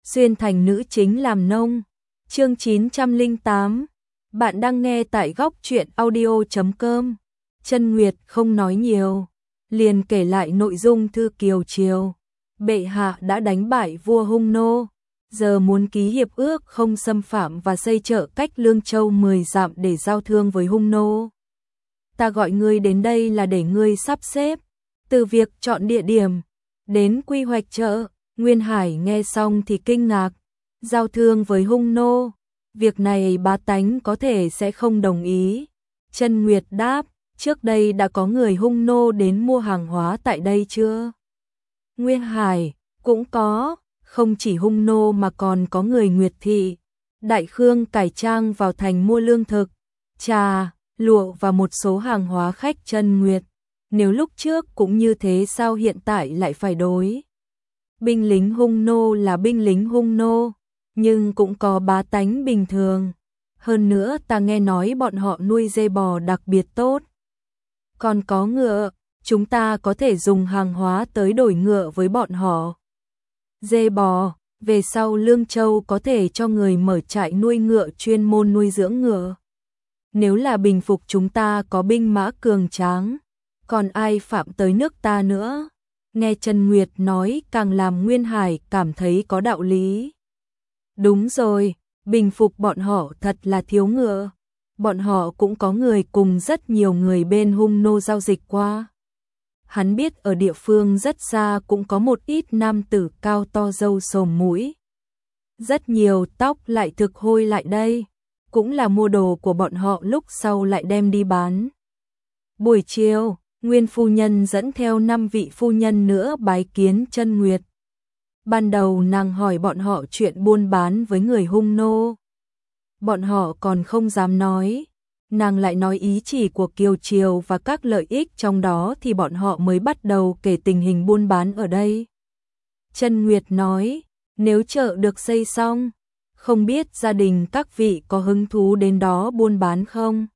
xuyên thành nữ chính làm nông. Chương 908. Bạn đang nghe tại góc truyện audio.com. Chân Nguyệt không nói nhiều, liền kể lại nội dung thư kiều triều. Bệ hạ đã đánh bại vua Hung Nô, giờ muốn ký hiệp ước không xâm phạm và xây chợ cách Lương Châu 10 dặm để giao thương với Hung Nô. Ta gọi ngươi đến đây là để ngươi sắp xếp, từ việc chọn địa điểm đến quy hoạch chợ. Nguyên Hải nghe xong thì kinh ngạc, giao thương với Hung Nô, việc này bá tánh có thể sẽ không đồng ý. Chân Nguyệt đáp, trước đây đã có người Hung Nô đến mua hàng hóa tại đây chưa? Nguyên Hải, cũng có, không chỉ Hung Nô mà còn có người Nguyệt Thị, Đại Khương cải trang vào thành mua lương thực, trà, lụa và một số hàng hóa khách. Chân Nguyệt, nếu lúc trước cũng như thế sao hiện tại lại phải đối? Binh lính Hung Nô là binh lính Hung Nô, nhưng cũng có bá tánh bình thường. Hơn nữa ta nghe nói bọn họ nuôi dê bò đặc biệt tốt. Còn có ngựa, chúng ta có thể dùng hàng hóa tới đổi ngựa với bọn họ. Dê bò, về sau Lương Châu có thể cho người mở trại nuôi ngựa chuyên môn nuôi dưỡng ngựa. Nếu là bình phục chúng ta có binh mã cường tráng, còn ai phạm tới nước ta nữa? Nghe Chân Nguyệt nói càng làm Nguyên Hải cảm thấy có đạo lý. Đúng rồi, bình phục bọn họ thật là thiếu ngựa. Bọn họ cũng có người cùng rất nhiều người bên Hung Nô giao dịch qua. Hắn biết ở địa phương rất xa cũng có một ít nam tử cao to râu sồm mũi. Rất nhiều tóc lại thực hôi lại đây, cũng là mua đồ của bọn họ lúc sau lại đem đi bán. Buổi chiều, Nguyên phu nhân dẫn theo 5 vị phu nhân nữa bái kiến Chân Nguyệt. Ban đầu nàng hỏi bọn họ chuyện buôn bán với người Hung Nô. Bọn họ còn không dám nói, nàng lại nói ý chỉ của Kiều Triều và các lợi ích trong đó thì bọn họ mới bắt đầu kể tình hình buôn bán ở đây. Chân Nguyệt nói, nếu chợ được xây xong, không biết gia đình các vị có hứng thú đến đó buôn bán không?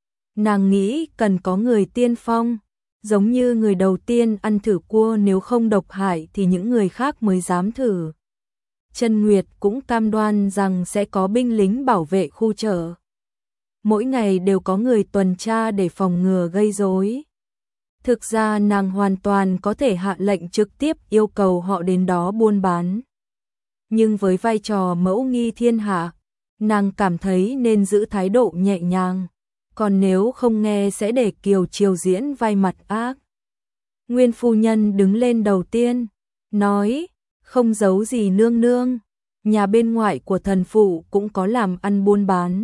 Nàng nghĩ cần có người tiên phong, giống như người đầu tiên ăn thử cua nếu không độc hại thì những người khác mới dám thử. Chân Nguyệt cũng cam đoan rằng sẽ có binh lính bảo vệ khu chợ. Mỗi ngày đều có người tuần tra để phòng ngừa gây rối. Thực ra nàng hoàn toàn có thể hạ lệnh trực tiếp yêu cầu họ đến đó buôn bán. Nhưng với vai trò mẫu nghi thiên hạ, nàng cảm thấy nên giữ thái độ nhẹ nhàng. Còn nếu không nghe sẽ để Kiều Triều diễn vai mặt ác. Nguyên phu nhân đứng lên đầu tiên, nói, không giấu gì nương nương, nhà bên ngoại của thần phụ cũng có làm ăn buôn bán.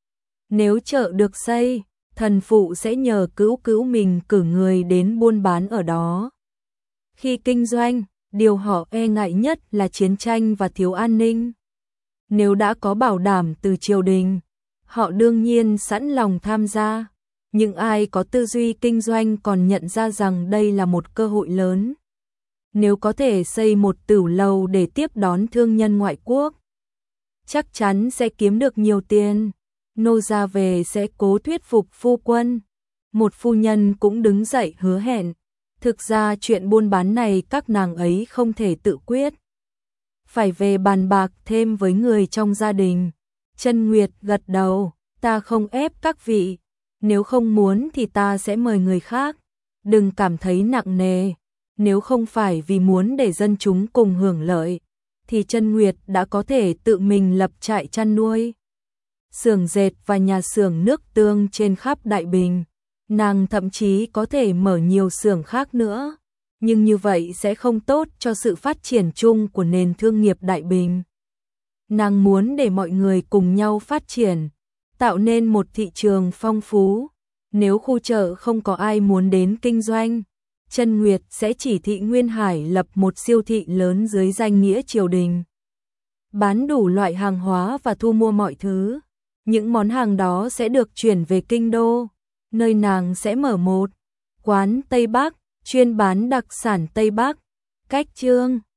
Nếu chợ được xây, thần phụ sẽ nhờ cữu mình cử người đến buôn bán ở đó. Khi kinh doanh, điều họ e ngại nhất là chiến tranh và thiếu an ninh. Nếu đã có bảo đảm từ triều đình, họ đương nhiên sẵn lòng tham gia, nhưng ai có tư duy kinh doanh còn nhận ra rằng đây là một cơ hội lớn. Nếu có thể xây một tửu lầu để tiếp đón thương nhân ngoại quốc, chắc chắn sẽ kiếm được nhiều tiền. Nô gia về sẽ cố thuyết phục phu quân. Một phu nhân cũng đứng dậy hứa hẹn. Thực ra chuyện buôn bán này các nàng ấy không thể tự quyết, phải về bàn bạc thêm với người trong gia đình. Chân Nguyệt gật đầu, ta không ép các vị, nếu không muốn thì ta sẽ mời người khác, đừng cảm thấy nặng nề. Nếu không phải vì muốn để dân chúng cùng hưởng lợi, thì Chân Nguyệt đã có thể tự mình lập trại chăn nuôi, xưởng dệt và nhà xưởng nước tương trên khắp Đại Bình. Nàng thậm chí có thể mở nhiều xưởng khác nữa, nhưng như vậy sẽ không tốt cho sự phát triển chung của nền thương nghiệp Đại Bình. Nàng muốn để mọi người cùng nhau phát triển, tạo nên một thị trường phong phú. Nếu khu chợ không có ai muốn đến kinh doanh, Chân Nguyệt sẽ chỉ thị Nguyên Hải lập một siêu thị lớn dưới danh nghĩa triều đình, bán đủ loại hàng hóa và thu mua mọi thứ. Những món hàng đó sẽ được chuyển về kinh đô, nơi nàng sẽ mở một quán Tây Bắc, chuyên bán đặc sản Tây Bắc. Cách chương